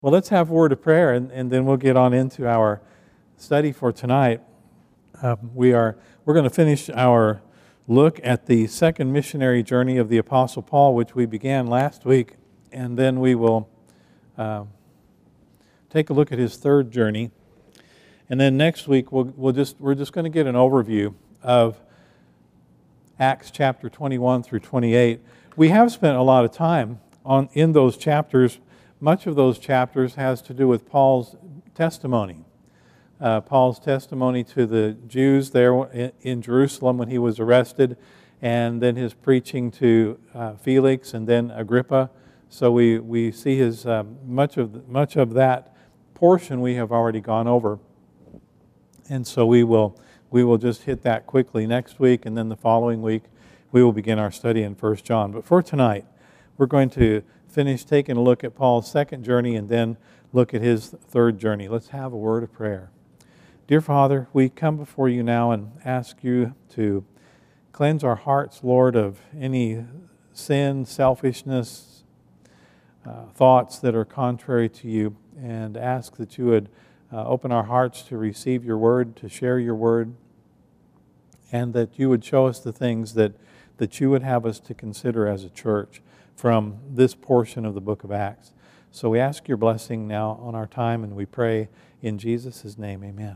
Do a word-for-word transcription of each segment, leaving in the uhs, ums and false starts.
Well, let's have a word of prayer, and, and then we'll get on into our study for tonight. Um, we are we're going to finish our look at the second missionary journey of the Apostle Paul, which we began last week, and then we will uh, take a look at his third journey. And then next week we'll we'll just we're just going to get an overview of Acts chapter twenty-one through twenty-eight. We have spent a lot of time on in those chapters. Much of those chapters has to do with Paul's testimony. Uh, Paul's testimony to the Jews there in, in Jerusalem when he was arrested, and then his preaching to uh, Felix and then Agrippa. So we, we see his uh, much of much of that portion we have already gone over, and so we will we will just hit that quickly next week, and then the following week we will begin our study in First John. But for tonight, we're going to finish taking a look at Paul's second journey and then look at his third journey. Let's have a word of prayer. Dear Father, we come before you now and ask you to cleanse our hearts, Lord, of any sin, selfishness, uh, thoughts that are contrary to you, and ask that you would uh, open our hearts to receive your word, to share your word, and that you would show us the things that, that you would have us to consider as a church from this portion of the book of Acts. So we ask your blessing now on our time, and we pray in Jesus' name, amen.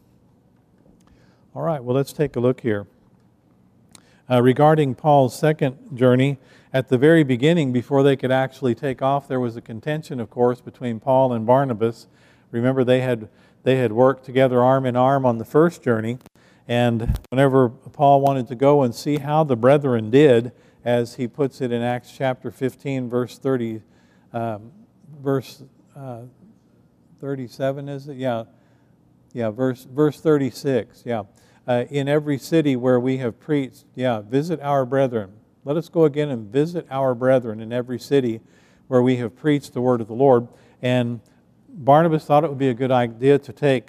All right, well, let's take a look here. Uh, regarding Paul's second journey, at the very beginning, before they could actually take off, there was a contention, of course, between Paul and Barnabas. Remember, they had, they had worked together arm in arm on the first journey, and whenever Paul wanted to go and see how the brethren did, as he puts it in Acts chapter fifteen, verse thirty, um, verse uh, thirty-seven, is it? Yeah, yeah. Verse verse thirty-six. Yeah. Uh, in every city where we have preached, yeah, visit our brethren. Let us go again and visit our brethren in every city where we have preached the word of the Lord. And Barnabas thought it would be a good idea to take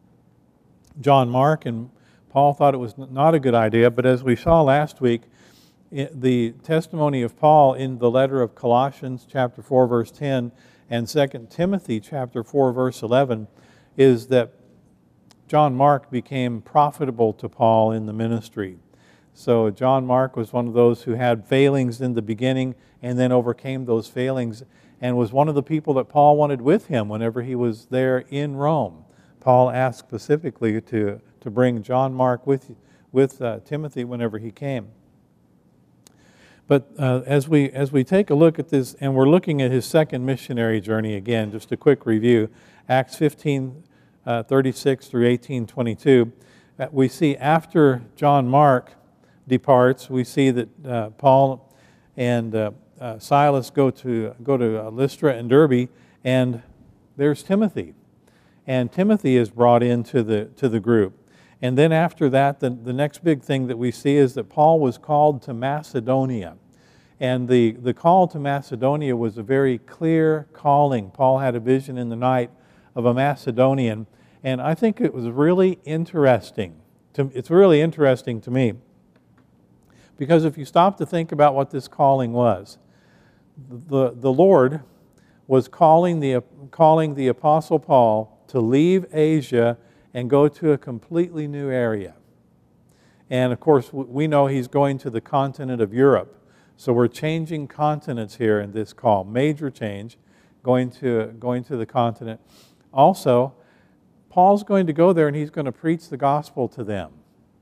John Mark, and Paul thought it was not a good idea. But as we saw last week, the testimony of Paul in the letter of Colossians chapter four verse ten and Second Timothy chapter four verse eleven is that John Mark became profitable to Paul in the ministry. So John Mark was one of those who had failings in the beginning and then overcame those failings, and was one of the people that Paul wanted with him whenever he was there in Rome. Paul asked specifically to, to bring John Mark with, with uh, Timothy whenever he came. But uh, as we as we take a look at this, and we're looking at his second missionary journey again, just a quick review, Acts fifteen, uh, thirty-six through eighteen twenty-two, uh, we see after John Mark departs, we see that uh, Paul and uh, uh, Silas go to go to Lystra and Derbe, and there's Timothy, and Timothy is brought into the to the group. And then after that, the, the next big thing that we see is that Paul was called to Macedonia. And the, the call to Macedonia was a very clear calling. Paul had a vision in the night of a Macedonian. And I think it was really interesting. To, it's really interesting to me. Because if you stop to think about what this calling was, the, the Lord was calling the, calling the Apostle Paul to leave Asia and go to a completely new area. And of course, we know he's going to the continent of Europe. So we're changing continents here in this call. Major change, going to, going to the continent. Also, Paul's going to go there and he's going to preach the gospel to them.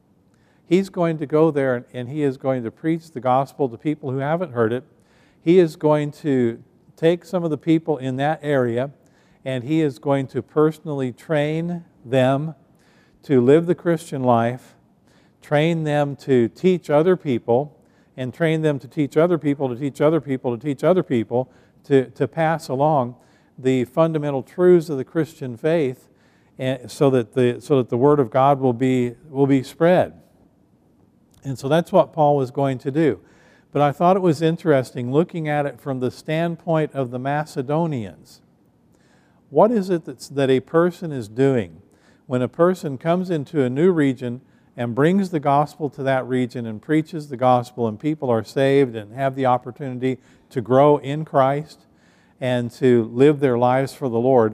He's going to go there and he is going to preach the gospel to people who haven't heard it. He is going to take some of the people in that area, and he is going to personally train them to live the Christian life, train them to teach other people, and train them to teach other people, to teach other people, to teach other people, to, to pass along the fundamental truths of the Christian faith, and so that the so that the Word of God will be will be spread. And so that's what Paul was going to do. But I thought it was interesting looking at it from the standpoint of the Macedonians. What is it that's, that a person is doing when a person comes into a new region and brings the gospel to that region and preaches the gospel, and people are saved and have the opportunity to grow in Christ? and to live their lives for the Lord.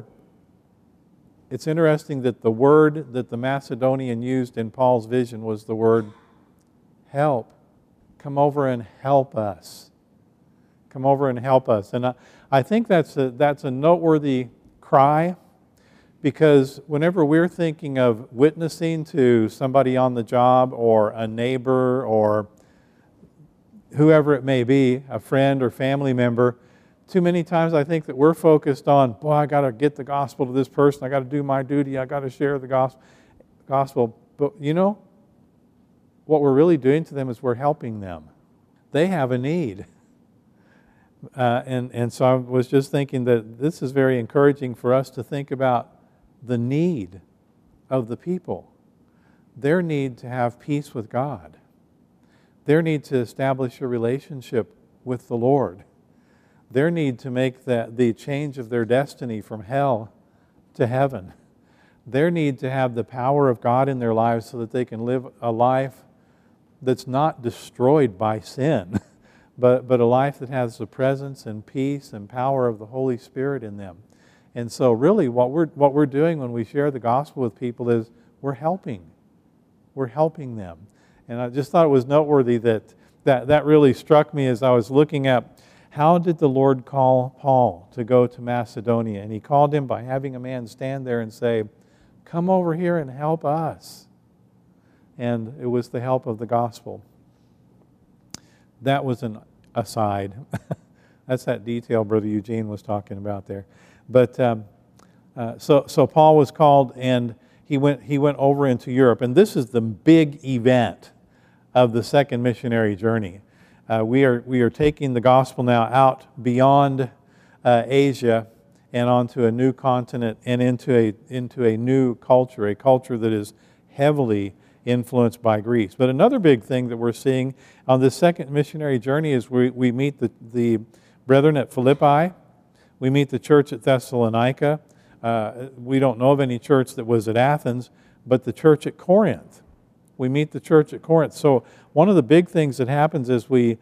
It's interesting that the word that the Macedonian used in Paul's vision was the word help. Come over and help us. Come over and help us. And I, I think that's a, that's a noteworthy cry, because whenever we're thinking of witnessing to somebody on the job or a neighbor or whoever it may be, a friend or family member, too many times I think that we're focused on, boy, I got to get the gospel to this person. I got to do my duty. I got to share the gospel. Gospel. But you know, what we're really doing to them is we're helping them. They have a need. Uh, and, and so I was just thinking that this is very encouraging for us to think about the need of the people. Their need to have peace with God. Their need to establish a relationship with the Lord. Their need to make the, the change of their destiny from hell to heaven. Their need to have the power of God in their lives so that they can live a life that's not destroyed by sin, but, but a life that has the presence and peace and power of the Holy Spirit in them. And so really what we're, what we're doing when we share the gospel with people is we're helping. We're helping them. And I just thought it was noteworthy that that, that really struck me as I was looking at how did the Lord call Paul to go to Macedonia. And He called him by having a man stand there and say, come over here and help us. And it was the help of the gospel. That was an aside. That's that detail Brother Eugene was talking about there. But um, uh, so so Paul was called, and he went he went over into Europe, and this is the big event of the second missionary journey. Uh, we are we are taking the gospel now out beyond uh, Asia and onto a new continent and into a into a new culture, a culture that is heavily influenced by Greece. But another big thing that we're seeing on this second missionary journey is we we meet the the brethren at Philippi. We meet the church at Thessalonica. Uh, we don't know of any church that was at Athens, but the church at Corinth. We meet the church at Corinth. So one of the big things that happens as we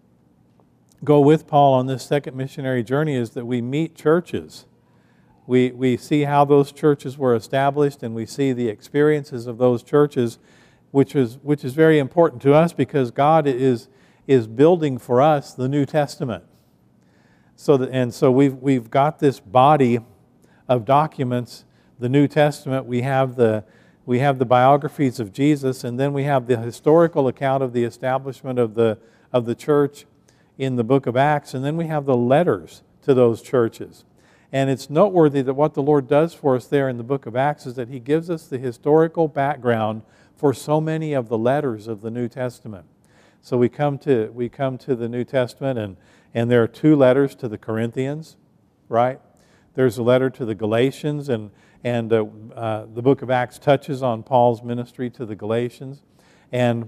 go with Paul on this second missionary journey is that we meet churches. We, we see how those churches were established, and we see the experiences of those churches, which is, which is very important to us because God is, is building for us the New Testament. So that, and so we've we've got this body of documents, the New Testament. We have the we have the biographies of Jesus, and then we have the historical account of the establishment of the of the church in the book of Acts, and then we have the letters to those churches. And it's noteworthy that what the Lord does for us there in the book of Acts is that He gives us the historical background for so many of the letters of the New Testament. So we come to we come to the New Testament, and And there are two letters to the Corinthians, right? There's a letter to the Galatians, and, and uh, uh, the book of Acts touches on Paul's ministry to the Galatians. And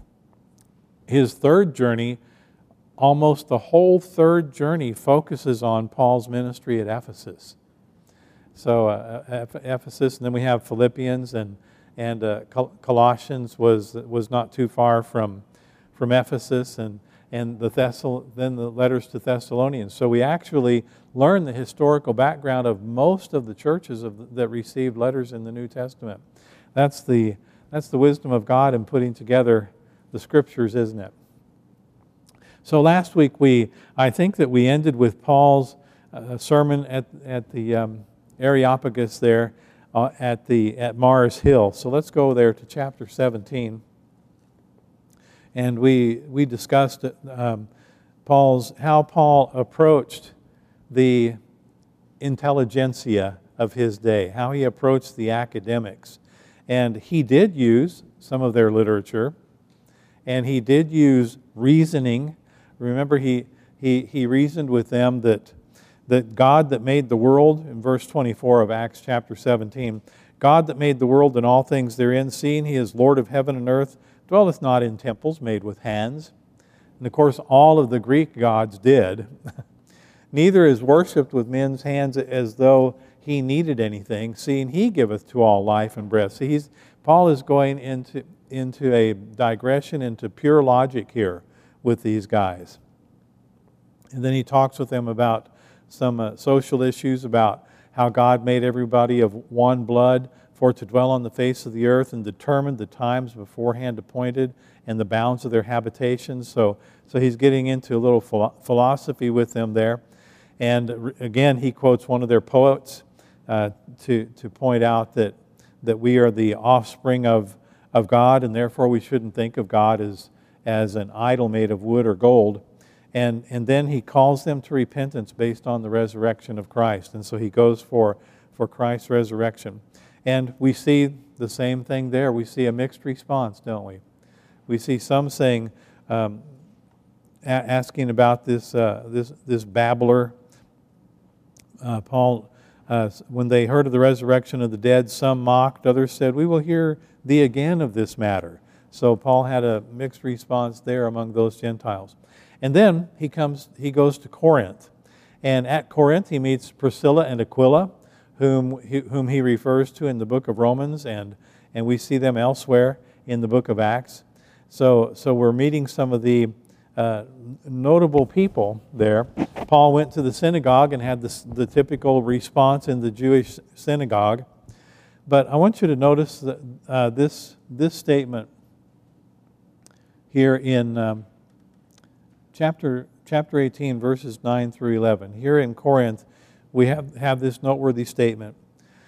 his third journey, almost the whole third journey focuses on Paul's ministry at Ephesus. So uh, Ephesus, and then we have Philippians, and, and uh, Colossians was, was not too far from, from Ephesus, and and the Thessal- then the letters to Thessalonians. So we actually learn the historical background of most of the churches of, that received letters in the New Testament. That's the, that's the wisdom of God in putting together the Scriptures, isn't it? So last week, we I think that we ended with Paul's uh, sermon at, at the um, Areopagus there uh, at, the, at Mars Hill. So let's go there to chapter seventeen. And we we discussed um, Paul's how Paul approached the intelligentsia of his day, how he approached the academics. And he did use some of their literature, and he did use reasoning. Remember, he he he reasoned with them that that God that made the world, in verse twenty-four of Acts chapter seventeen, God that made the world and all things therein, seeing He is Lord of heaven and earth, dwelleth not in temples made with hands. And of course, all of the Greek gods did. Neither is worshipped with men's hands as though He needed anything, seeing He giveth to all life and breath. See, he's, Paul is going into, into a digression into pure logic here with these guys. And then he talks with them about some uh, social issues about how God made everybody of one blood for to dwell on the face of the earth and determined the times beforehand appointed and the bounds of their habitations. So, so he's getting into a little philo- philosophy with them there. And r- again, he quotes one of their poets uh, to, to point out that, that we are the offspring of, of God, and therefore we shouldn't think of God as, as an idol made of wood or gold. And, and then he calls them to repentance based on the resurrection of Christ. And so he goes for, for Christ's resurrection. And we see the same thing there. We see a mixed response, don't we? We see some saying, um, a- asking about this, uh, this, this babbler. Uh, Paul, uh, when they heard of the resurrection of the dead, some mocked, others said, "We will hear thee again of this matter." So Paul had a mixed response there among those Gentiles. And then he comes, he goes to Corinth. And at Corinth he meets Priscilla and Aquila, whom he, whom he refers to in the book of Romans, and, and we see them elsewhere in the book of Acts. So, so we're meeting some of the uh, notable people there. Paul went to the synagogue and had the, the typical response in the Jewish synagogue. But I want you to notice that, uh, this, this statement here in um, chapter, chapter eighteen, verses nine through eleven. Here in Corinth, we have, have this noteworthy statement.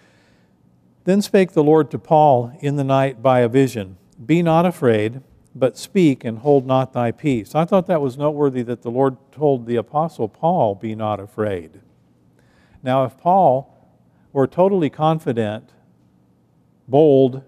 "Then spake the Lord to Paul in the night by a vision, Be not afraid, but speak and hold not thy peace." I thought that was noteworthy that the Lord told the Apostle Paul, "Be not afraid." Now, if Paul were totally confident, bold,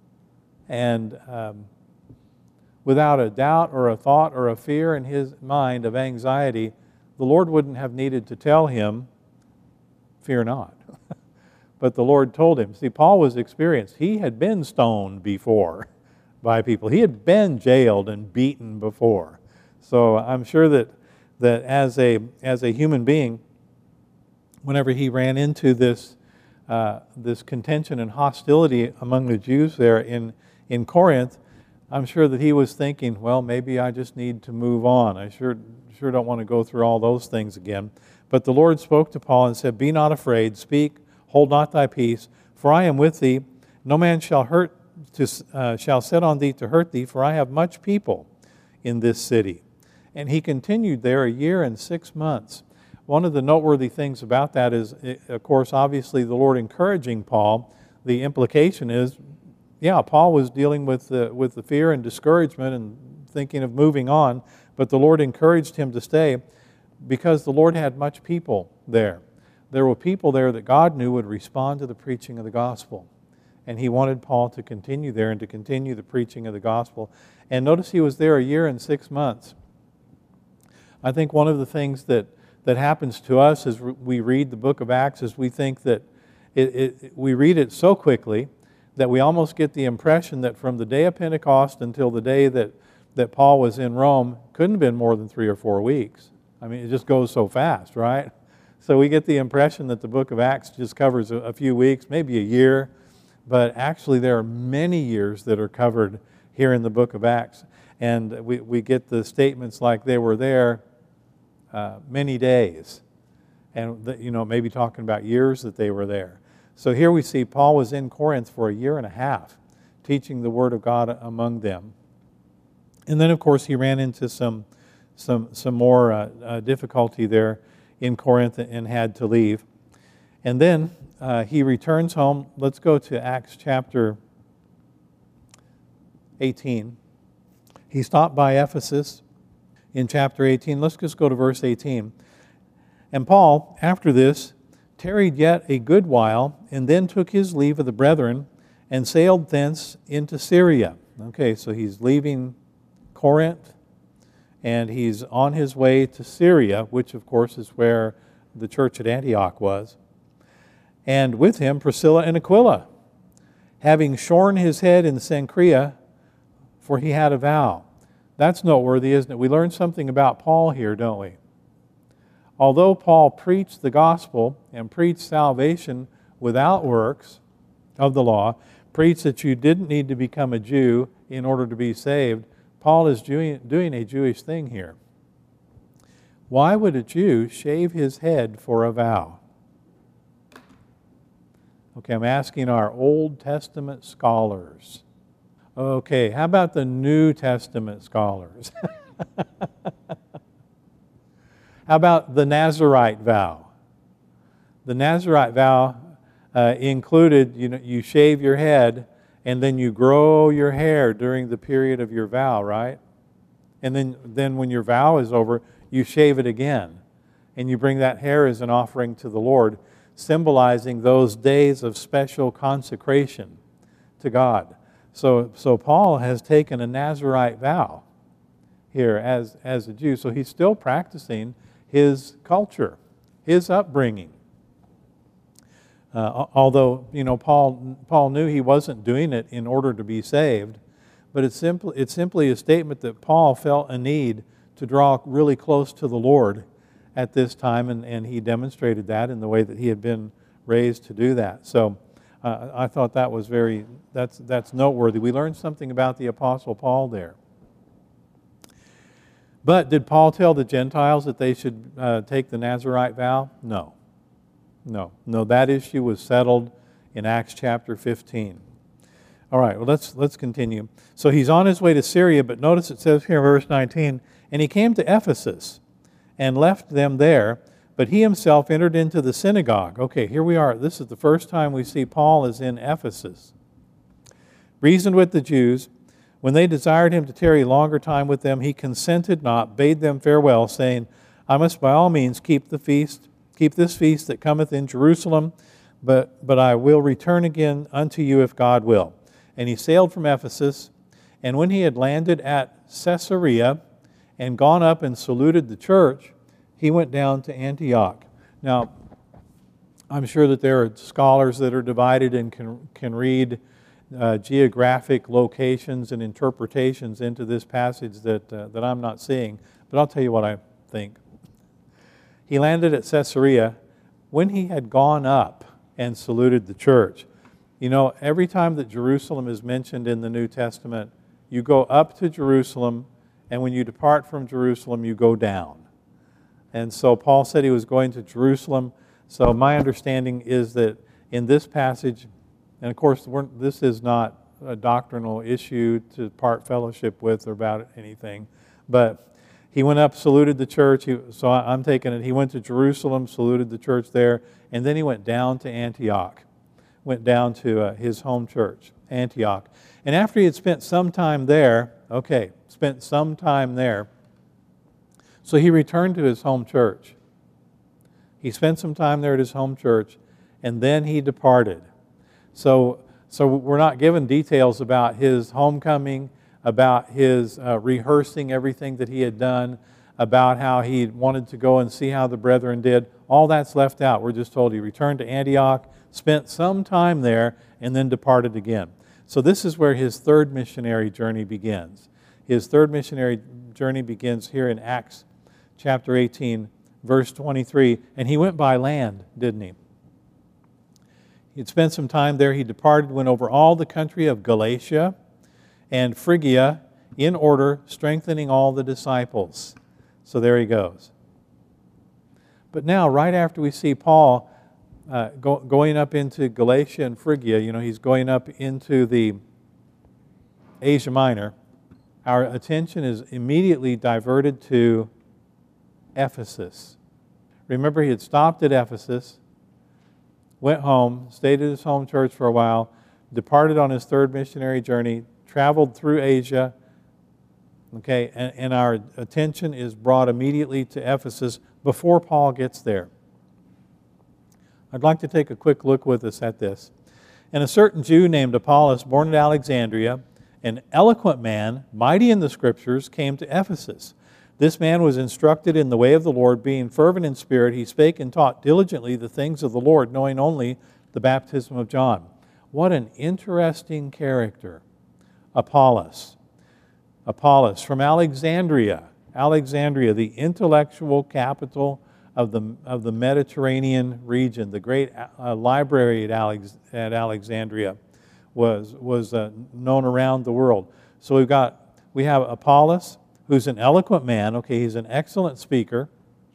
and um, without a doubt or a thought or a fear in his mind of anxiety, the Lord wouldn't have needed to tell him, "Fear not." But the Lord told him. See, Paul was experienced. He had been stoned before by people. He had been jailed and beaten before. So I'm sure that that as a as a human being, whenever he ran into this uh, this contention and hostility among the Jews there in in Corinth, I'm sure that he was thinking, well, maybe I just need to move on. I sure sure don't want to go through all those things again. But the Lord spoke to Paul and said, "Be not afraid, speak, hold not thy peace, for I am with thee. No man shall hurt to uh, shall set on thee to hurt thee, for I have much people in this city." And he continued there a year and six months. One of the noteworthy things about that is, of course, obviously the Lord encouraging Paul. The implication is, yeah, Paul was dealing with the, with the fear and discouragement and thinking of moving on, but the Lord encouraged him to stay because the Lord had much people there. There were people there that God knew would respond to the preaching of the gospel. And he wanted Paul to continue there and to continue the preaching of the gospel. And notice he was there a year and six months. I think one of the things that, that happens to us as we read the book of Acts is we think that it, it, we read it so quickly that we almost get the impression that from the day of Pentecost until the day that, that Paul was in Rome couldn't have been more than three or four weeks. I mean, it just goes so fast, right? So we get the impression that the book of Acts just covers a, a few weeks, maybe a year, but actually there are many years that are covered here in the book of Acts. And we, we get the statements like they were there uh, many days. And, the, you know, maybe talking about years that they were there. So here we see Paul was in Corinth for a year and a half, teaching the Word of God among them. And then, of course, he ran into some some some more uh, uh, difficulty there in Corinth and had to leave. And then uh, he returns home. Let's go to Acts chapter eighteen. He stopped by Ephesus in chapter eighteen. Let's just go to verse eighteen. "And Paul, after this, tarried yet a good while, and then took his leave of the brethren, and sailed thence into Syria." Okay, so he's leaving Corinth, and he's on his way to Syria, which of course is where the church at Antioch was. "And with him Priscilla and Aquila, having shorn his head in Cenchrea, for he had a vow." That's noteworthy, isn't it? We learn something about Paul here, don't we? Although Paul preached the gospel and preached salvation without works of the law, preached that you didn't need to become a Jew in order to be saved, Paul is doing a Jewish thing here. Why would a Jew shave his head for a vow? Okay, I'm asking our Old Testament scholars. Okay, how about the New Testament scholars? How about the Nazirite vow? The Nazirite vow uh, included, you know, you shave your head and then you grow your hair during the period of your vow, right? And then, then when your vow is over, you shave it again. And you bring that hair as an offering to the Lord, symbolizing those days of special consecration to God. So, so Paul has taken a Nazirite vow here as, as a Jew. So he's still practicing his culture, his upbringing. Uh, although, you know, Paul, Paul knew he wasn't doing it in order to be saved, but it's simply, it's simply a statement that Paul felt a need to draw really close to the Lord at this time, and, and he demonstrated that in the way that he had been raised to do that. So uh, I thought that was very, that's, that's noteworthy. We learned something about the Apostle Paul there. But did Paul tell the Gentiles that they should uh, take the Nazirite vow? No. No. No, that issue was settled in Acts chapter fifteen. All right, well, let's, let's continue. So he's on his way to Syria, but notice it says here in verse nineteen, and he came to Ephesus and left them there, but he himself entered into the synagogue. Okay, here we are. This is the first time we see Paul is in Ephesus. Reasoned with the Jews. When they desired him to tarry longer time with them, he consented not, bade them farewell, saying, I must by all means keep the feast, keep this feast that cometh in Jerusalem, but, but I will return again unto you if God will. And he sailed from Ephesus, and when he had landed at Caesarea and gone up and saluted the church, he went down to Antioch. Now, I'm sure that there are scholars that are divided and can, can read Uh, geographic locations and interpretations into this passage that, uh, that I'm not seeing. But I'll tell you what I think. He landed at Caesarea when he had gone up and saluted the church. You know, every time that Jerusalem is mentioned in the New Testament, you go up to Jerusalem, and when you depart from Jerusalem, you go down. And so Paul said he was going to Jerusalem. So my understanding is that in this passage, and of course, we're, this is not a doctrinal issue to part fellowship with or about anything. But he went up, saluted the church. He, so I'm taking it. He went to Jerusalem, saluted the church there, and then he went down to Antioch. Went down to uh, his home church, Antioch. And after he had spent some time there, okay, spent some time there, so he returned to his home church. He spent some time there at his home church, and then he departed. So, so we're not given details about his homecoming, about his uh, rehearsing everything that he had done, about how he wanted to go and see how the brethren did. All that's left out. We're just told he returned to Antioch, spent some time there, and then departed again. So this is where his third missionary journey begins. His third missionary journey begins here in Acts chapter eighteen, verse twenty-three. And he went by land, didn't he? He had spent some time there. He departed, went over all the country of Galatia and Phrygia in order, strengthening all the disciples. So there he goes. But now, right after we see Paul uh, go, going up into Galatia and Phrygia, you know, he's going up into the Asia Minor, our attention is immediately diverted to Ephesus. Remember, he had stopped at Ephesus, went home, stayed at his home church for a while, departed on his third missionary journey, traveled through Asia, okay, and, and our attention is brought immediately to Ephesus before Paul gets there. I'd like to take a quick look with us at this. And a certain Jew named Apollos, born at Alexandria, an eloquent man, mighty in the Scriptures, came to Ephesus. This man was instructed in the way of the Lord, being fervent in spirit. He spake and taught diligently the things of the Lord, knowing only the baptism of John. What an interesting character, Apollos. Apollos from Alexandria. Alexandria, the intellectual capital of the, of the Mediterranean region. The great uh, library at, Alex, at Alexandria was, was uh, known around the world. So we've got, we have Apollos, who's an eloquent man. Okay, he's an excellent speaker.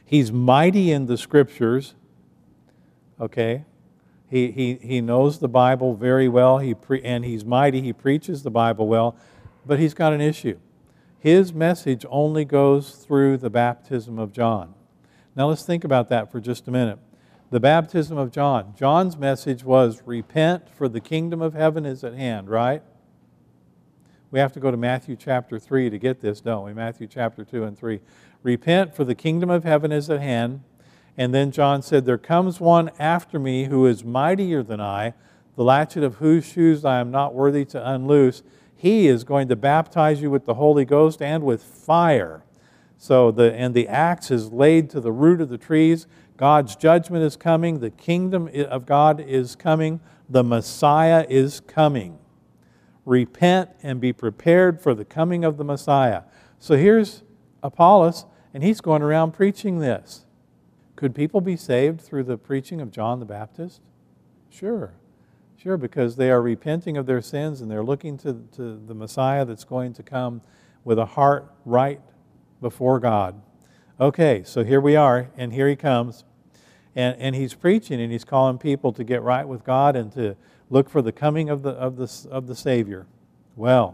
He's mighty in the Scriptures, okay? He, he, he knows the Bible very well, he pre- and he's mighty. He preaches the Bible well, but he's got an issue. His message only goes through the baptism of John. Now let's think about that for just a minute. The baptism of John. John's message was, repent, for the kingdom of heaven is at hand, right? We have to go to Matthew chapter three to get this, don't we? Matthew chapter two and three. Repent, for the kingdom of heaven is at hand. And then John said, there comes one after me who is mightier than I, the latchet of whose shoes I am not worthy to unloose. He is going to baptize you with the Holy Ghost and with fire. So the and the axe is laid to the root of the trees. God's judgment is coming. The kingdom of God is coming. The Messiah is coming. Repent and be prepared for the coming of the Messiah. So here's Apollos, and he's going around preaching this. Could people be saved through the preaching of John the Baptist? Sure. Sure, because they are repenting of their sins and they're looking to, to the Messiah that's going to come with a heart right before God. Okay, so here we are, and here he comes. And, and he's preaching, and he's calling people to get right with God and to look for the coming of the, of the, of the Savior. Well,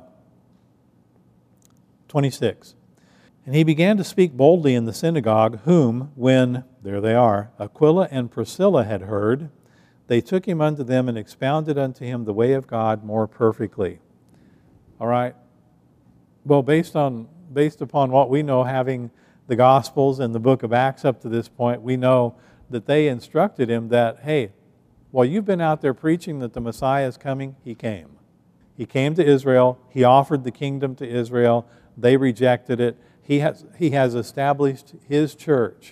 twenty-six. And he began to speak boldly in the synagogue, whom, when, there they are, Aquila and Priscilla had heard, they took him unto them and expounded unto him the way of God more perfectly. All right? Well, based on based upon what we know, having the Gospels and the book of Acts up to this point, we know that they instructed him that, hey, while you've been out there preaching that the Messiah is coming, he came. He came to Israel. He offered the kingdom to Israel. They rejected it. He has, he has established his church.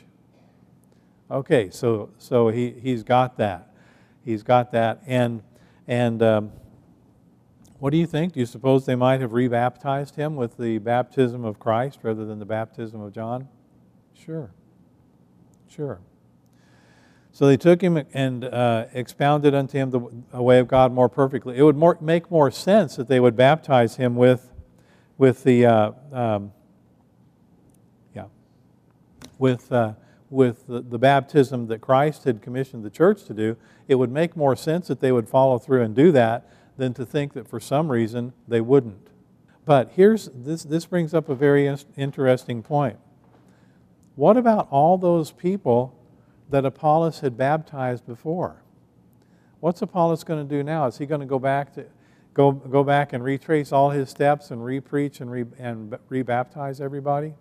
Okay, so so he, he's got that. He's got that. And, and um, what do you think? Do you suppose they might have rebaptized him with the baptism of Christ rather than the baptism of John? Sure. Sure. So they took him and uh, expounded unto him the way of God more perfectly. It would more, make more sense that they would baptize him with, with the, uh, um, yeah, with uh, with the, the baptism that Christ had commissioned the church to do. It would make more sense that they would follow through and do that than to think that for some reason they wouldn't. But here's this. This brings up a very interesting point. What about all those people that Apollos had baptized before? What's Apollos going to do now? Is he going to go back to go go back and retrace all his steps and re-preach and re, and rebaptize everybody?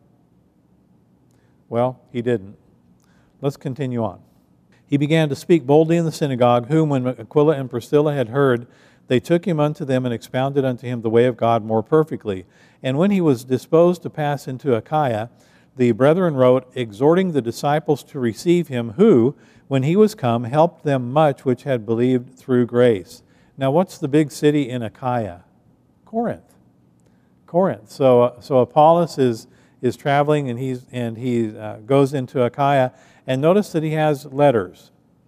Well, he didn't. Let's continue on. He began to speak boldly in the synagogue, whom when Aquila and Priscilla had heard, they took him unto them and expounded unto him the way of God more perfectly. And when he was disposed to pass into Achaia, the brethren wrote, exhorting the disciples to receive him, who, when he was come, helped them much which had believed through grace. Now, what's the big city in Achaia? Corinth. Corinth. So, so Apollos is is traveling, and he's and he uh, goes into Achaia, and notice that he has letters.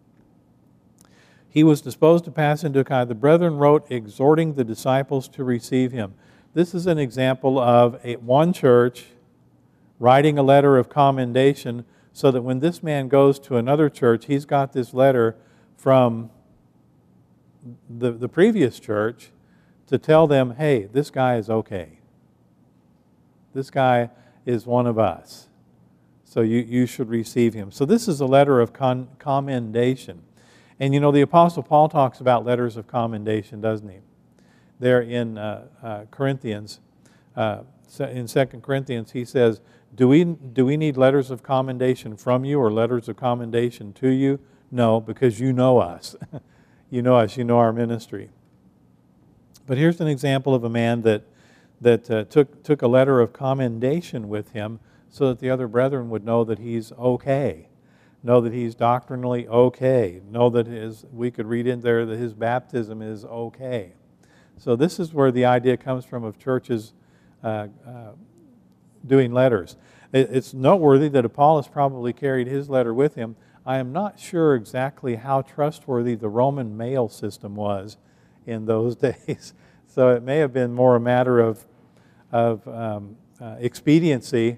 He was disposed to pass into Achaia. The brethren wrote, exhorting the disciples to receive him. This is an example of a one church writing a letter of commendation, so that when this man goes to another church, he's got this letter from the, the previous church to tell them, hey, this guy is okay. This guy is one of us. So you, you should receive him. So this is a letter of con- commendation. And you know, the Apostle Paul talks about letters of commendation, doesn't he? There in uh, uh, Corinthians, uh, in Second Corinthians, he says, do we, do we need letters of commendation from you or letters of commendation to you? No, because you know us. You know us, you know our ministry. But here's an example of a man that that uh, took took a letter of commendation with him so that the other brethren would know that he's okay, know that he's doctrinally okay, know that his, we could read in there that his baptism is okay. So this is where the idea comes from of churches uh, uh, doing letters. It, it's noteworthy that Apollos probably carried his letter with him. I am not sure exactly how trustworthy the Roman mail system was in those days. So it may have been more a matter of, of um, uh, expediency for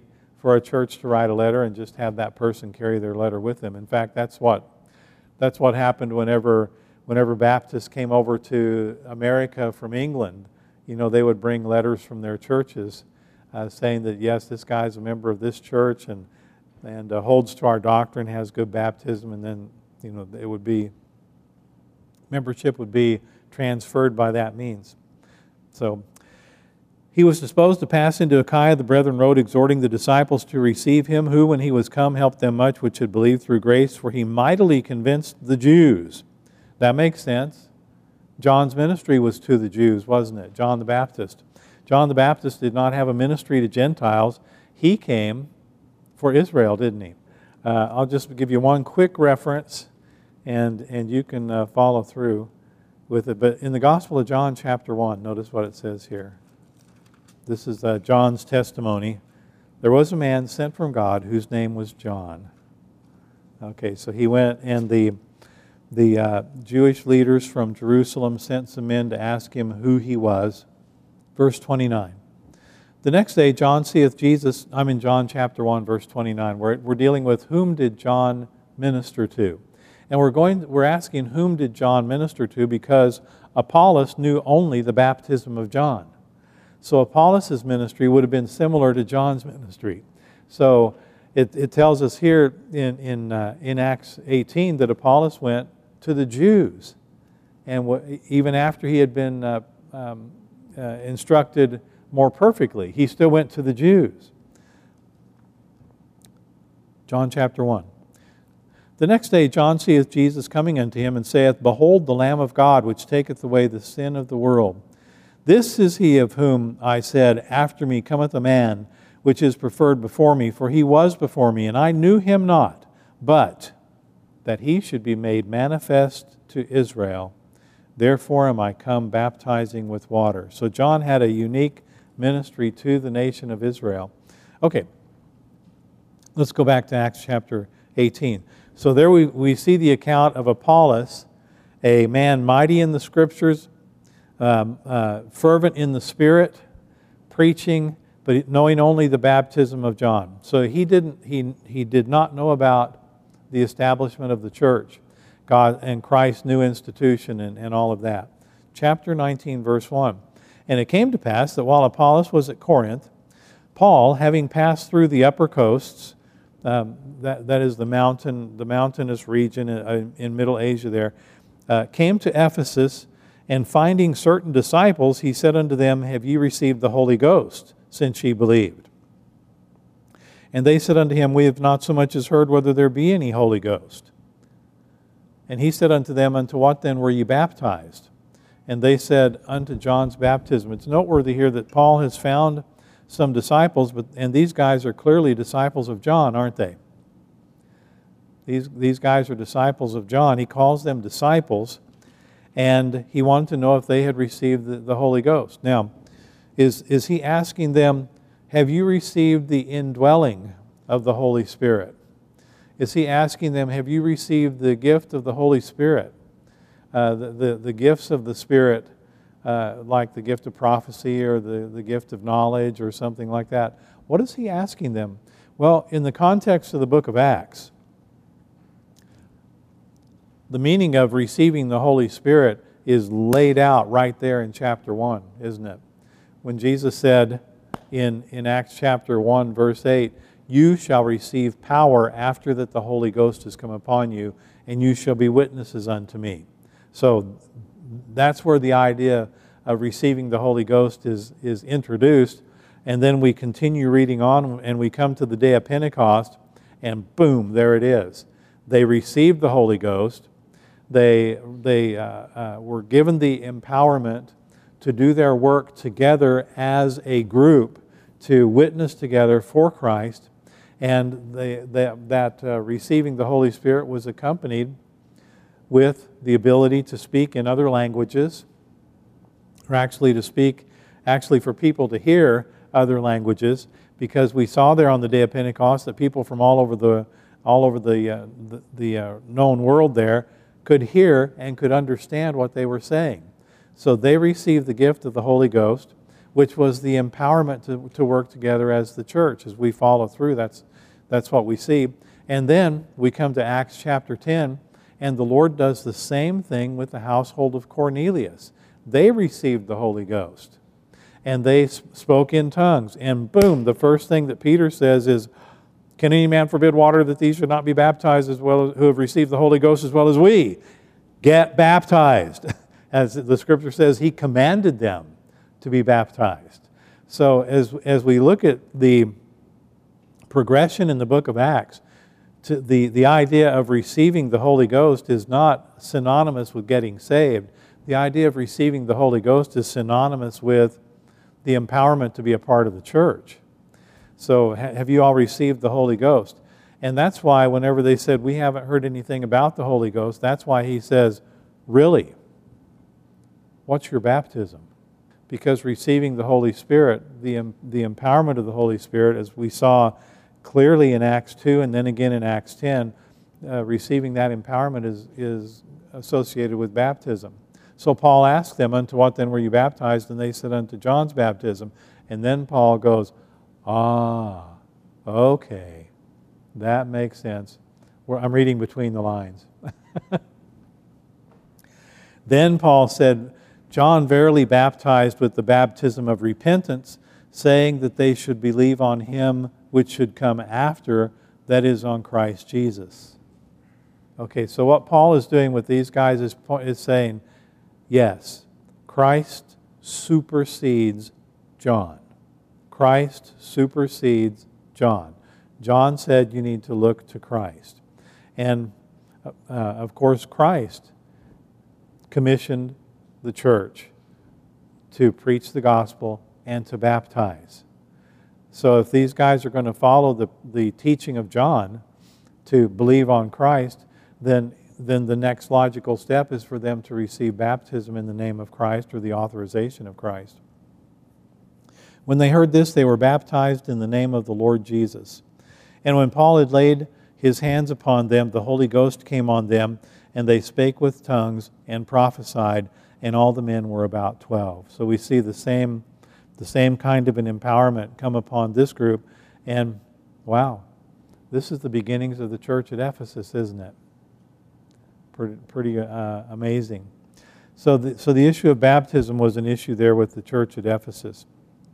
for a church to write a letter and just have that person carry their letter with them. In fact, that's what that's what happened whenever whenever Baptists came over to America from England. You know, they would bring letters from their churches uh, saying that, yes, this guy's a member of this church and and uh, holds to our doctrine, has good baptism, and then, you know, it would be, membership would be transferred by that means. So, he was disposed to pass into Achaia. The brethren wrote, exhorting the disciples to receive him, who, when he was come, helped them much which had believed through grace, for he mightily convinced the Jews. That makes sense. John's ministry was to the Jews, wasn't it? John the Baptist. John the Baptist did not have a ministry to Gentiles. He came for Israel, didn't he? Uh, I'll just give you one quick reference, and, and you can uh, follow through with it. But in the Gospel of John, chapter one, notice what it says here. This is uh, John's testimony. There was a man sent from God whose name was John. Okay, so he went, and the the uh, Jewish leaders from Jerusalem sent some men to ask him who he was. Verse twenty-nine. The next day John seeth Jesus. I'm in John chapter one, verse twenty-nine. We're, we're dealing with whom did John minister to? And we're going. We're asking whom did John minister to, because Apollos knew only the baptism of John. So Apollos' ministry would have been similar to John's ministry. So it, it tells us here in, in, uh, in Acts eighteen that Apollos went to the Jews. And w- even after he had been uh, um, uh, instructed more perfectly, he still went to the Jews. John chapter one. The next day John seeth Jesus coming unto him, and saith, Behold the Lamb of God, which taketh away the sin of the world. This is he of whom I said, After me cometh a man, which is preferred before me, for he was before me, and I knew him not, but that he should be made manifest to Israel. Therefore am I come baptizing with water. So John had a unique ministry to the nation of Israel. Okay, let's go back to Acts chapter eighteen. So there we, we see the account of Apollos, a man mighty in the Scriptures, um, uh, fervent in the Spirit, preaching, but knowing only the baptism of John. So he didn't. He he did not know about the establishment of the church, God and Christ's new institution, and, and all of that. Chapter nineteen, verse one. And it came to pass that while Apollos was at Corinth, Paul, having passed through the upper coasts, um, that, that is the mountain, the mountainous region in, in Middle Asia there, uh, came to Ephesus, and finding certain disciples, he said unto them, Have ye received the Holy Ghost, since ye believed? And they said unto him, We have not so much as heard whether there be any Holy Ghost. And he said unto them, Unto what then were ye baptized? And they said, Unto John's baptism. It's noteworthy here that Paul has found some disciples, but and these guys are clearly disciples of John, aren't they? These, these guys are disciples of John. He calls them disciples, and he wanted to know if they had received the, the Holy Ghost. Now, is, is he asking them, Have you received the indwelling of the Holy Spirit? Is he asking them, Have you received the gift of the Holy Spirit? Uh, the, the, the gifts of the Spirit, uh, like the gift of prophecy or the, the gift of knowledge or something like that. What is he asking them? Well, in the context of the book of Acts, the meaning of receiving the Holy Spirit is laid out right there in chapter one, isn't it? When Jesus said in, in Acts chapter one, verse eight, You shall receive power after that the Holy Ghost has come upon you, and you shall be witnesses unto me. So that's where the idea of receiving the Holy Ghost is, is introduced. And then we continue reading on, and we come to the day of Pentecost, and boom, there it is. They received the Holy Ghost. They, they uh, uh, were given the empowerment to do their work together as a group, to witness together for Christ. And they, they, that uh, receiving the Holy Spirit was accompanied with the ability to speak in other languages, or actually to speak, actually for people to hear other languages, because we saw there on the day of Pentecost that people from all over the all over the uh, the, the uh, known world there could hear and could understand what they were saying. So they received the gift of the Holy Ghost, which was the empowerment to, to work together as the church. As we follow through, that's, that's what we see. And then we come to Acts chapter ten, and the Lord does the same thing with the household of Cornelius. They received the Holy Ghost, and they spoke in tongues. And boom, the first thing that Peter says is, can any man forbid water that these should not be baptized as well as who have received the Holy Ghost as well as we? Get baptized. As the scripture says, he commanded them to be baptized. So as, as we look at the progression in the book of Acts, to the, the idea of receiving the Holy Ghost is not synonymous with getting saved. The idea of receiving the Holy Ghost is synonymous with the empowerment to be a part of the church. So ha- have you all received the Holy Ghost? And that's why whenever they said, we haven't heard anything about the Holy Ghost, that's why he says, really? What's your baptism? Because receiving the Holy Spirit, the, the empowerment of the Holy Spirit, as we saw clearly in Acts two and then again in Acts ten, uh, receiving that empowerment is, is associated with baptism. So Paul asked them, unto what then were you baptized? And they said, unto John's baptism. And then Paul goes, ah, okay, that makes sense. I'm reading between the lines. Then Paul said, John verily baptized with the baptism of repentance, saying that they should believe on him which should come after, that is, on Christ Jesus. Okay, so what Paul is doing with these guys is, is saying, yes, Christ supersedes John. Christ supersedes John. John said you need to look to Christ. And, uh, of course, Christ commissioned the church to preach the gospel and to baptize. So if these guys are going to follow the, the teaching of John to believe on Christ, then, then the next logical step is for them to receive baptism in the name of Christ or the authorization of Christ. When they heard this, they were baptized in the name of the Lord Jesus. And when Paul had laid his hands upon them, the Holy Ghost came on them, and they spake with tongues and prophesied, and all the men were about twelve. So we see the same, the same kind of an empowerment come upon this group. And wow, this is the beginnings of the church at Ephesus, isn't it? Pretty, pretty uh, amazing. So the, so the issue of baptism was an issue there with the church at Ephesus.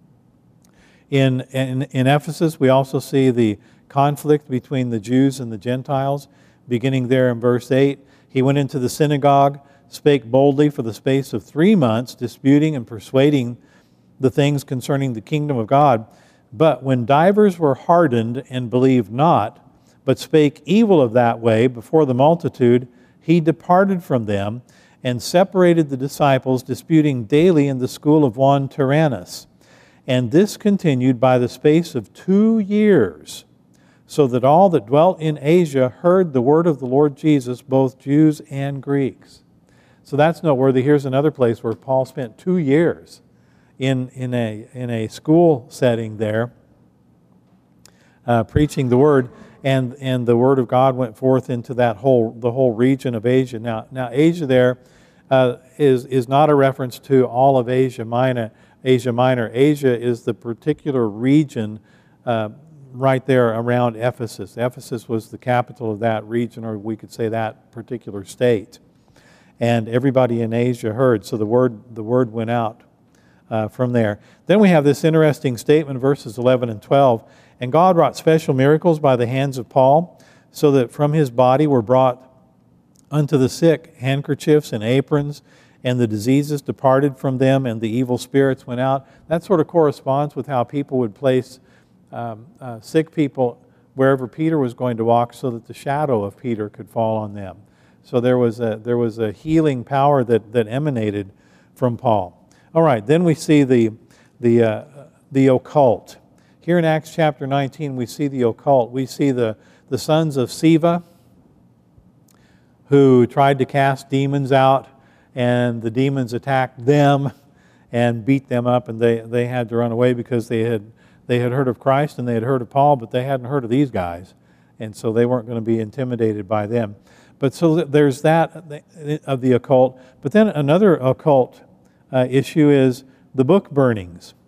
In, in, in Ephesus, we also see the conflict between the Jews and the Gentiles, beginning there in verse eight. He went into the synagogue, spake boldly for the space of three months, disputing and persuading the things concerning the kingdom of God. But when divers were hardened and believed not, but spake evil of that way before the multitude, he departed from them and separated the disciples, disputing daily in the school of one Tyrannus. And this continued by the space of two years, so that all that dwelt in Asia heard the word of the Lord Jesus, both Jews and Greeks. So that's noteworthy. Here's another place where Paul spent two years in, in, a, in a school setting there, uh, preaching the word, and, and the word of God went forth into that whole, the whole region of Asia. Now, now Asia there uh, is, is not a reference to all of Asia Minor. Asia Minor. Asia is the particular region uh, right there around Ephesus. Ephesus was the capital of that region, or we could say that particular state. And everybody in Asia heard, so the word the word went out uh, from there. Then we have this interesting statement, verses eleven and twelve. And God wrought special miracles by the hands of Paul, so that from his body were brought unto the sick handkerchiefs and aprons, and the diseases departed from them, and the evil spirits went out. That sort of corresponds with how people would place um, uh, sick people wherever Peter was going to walk, so that the shadow of Peter could fall on them. So there was a, there was a healing power that, that emanated from Paul. All right, then we see the, the, uh, the occult. Here in Acts chapter nineteen, we see the occult. We see the, the sons of Sceva, who tried to cast demons out, and the demons attacked them and beat them up, and they, they had to run away because they had, they had heard of Christ and they had heard of Paul, but they hadn't heard of these guys, and so they weren't going to be intimidated by them. But so there's that of the occult. But then another occult uh, issue is the book burnings.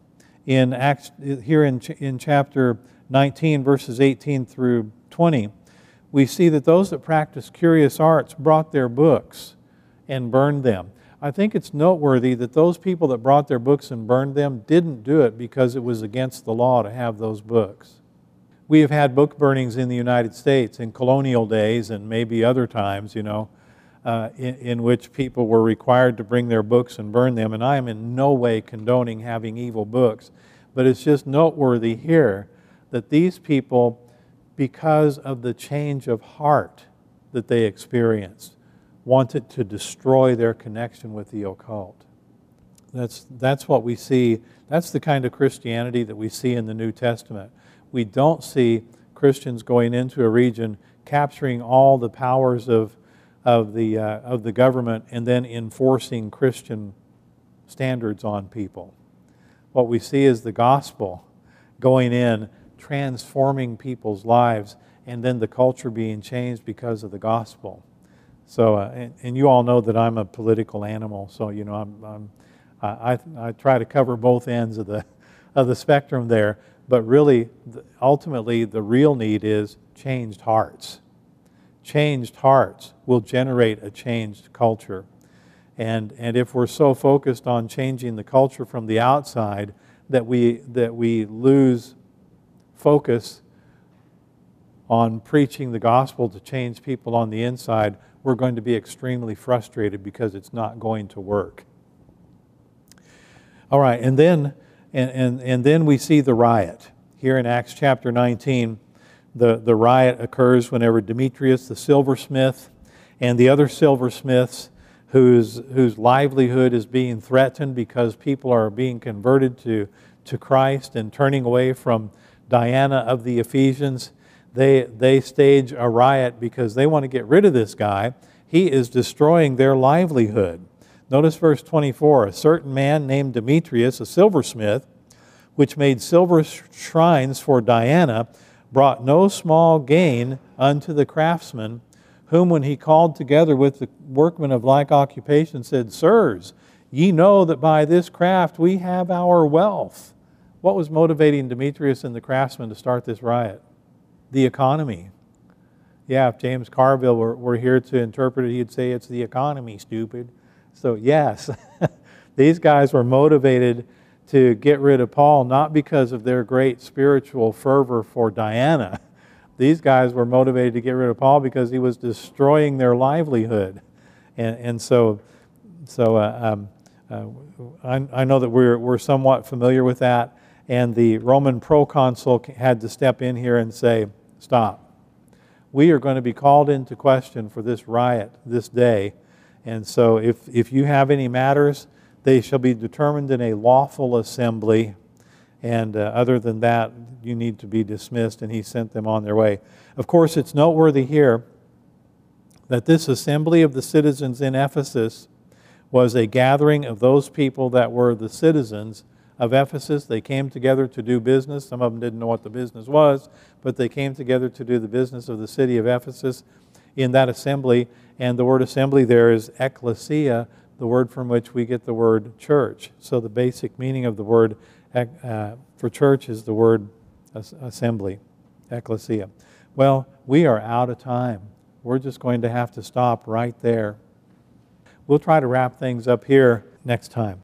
in Acts, here in, in chapter nineteen, verses eighteen through twenty, we see that those that practiced curious arts brought their books and burned them. I think it's noteworthy that those people that brought their books and burned them didn't do it because it was against the law to have those books. We have had book burnings in the United States in colonial days and maybe other times, you know, uh, in, in which people were required to bring their books and burn them. And I am in no way condoning having evil books. But it's just noteworthy here that these people, because of the change of heart that they experienced, wanted to destroy their connection with the occult. That's, that's what we see. That's the kind of Christianity that we see in the New Testament. We don't see Christians going into a region, capturing all the powers of, of, the, uh, of the government, and then enforcing Christian standards on people. What we see is the gospel going in, transforming people's lives, and then the culture being changed because of the gospel. So, uh, and, and you all know that I'm a political animal, so you know I'm, I'm I, I try to cover both ends of the of the spectrum there. But really, ultimately, the real need is changed hearts. Changed hearts will generate a changed culture, and and if we're so focused on changing the culture from the outside that we that we lose focus on preaching the gospel to change people on the inside, we're going to be extremely frustrated because it's not going to work. All right, and then and, and, and then we see the riot. Here in Acts chapter nineteen, the, the riot occurs whenever Demetrius the silversmith and the other silversmiths whose, whose livelihood is being threatened because people are being converted to, to Christ and turning away from Diana of the Ephesians, They, they stage a riot because they want to get rid of this guy. He is destroying their livelihood. Notice verse twenty-four. A certain man named Demetrius, a silversmith, which made silver shrines for Diana, brought no small gain unto the craftsmen, whom when he called together with the workmen of like occupation said, Sirs, ye know that by this craft we have our wealth. What was motivating Demetrius and the craftsmen to start this riot? The economy. Yeah, if James Carville were, were here to interpret it, he'd say it's the economy, stupid. So yes, these guys were motivated to get rid of Paul not because of their great spiritual fervor for Diana. These guys were motivated to get rid of Paul because he was destroying their livelihood. And, and so, so uh, um, uh, I, I know that we're, we're somewhat familiar with that. And the Roman proconsul had to step in here and say, stop. We are going to be called into question for this riot this day. And so if, if you have any matters, they shall be determined in a lawful assembly. And uh, other than that, you need to be dismissed. And he sent them on their way. Of course, it's noteworthy here that this assembly of the citizens in Ephesus was a gathering of those people that were the citizens of Ephesus. They came together to do business. Some of them didn't know what the business was, but they came together to do the business of the city of Ephesus in that assembly. And the word assembly there is ekklesia, the word from which we get the word church. So the basic meaning of the word uh, for church is the word assembly, ekklesia. Well, we are out of time. We're just going to have to stop right there. We'll try to wrap things up here next time.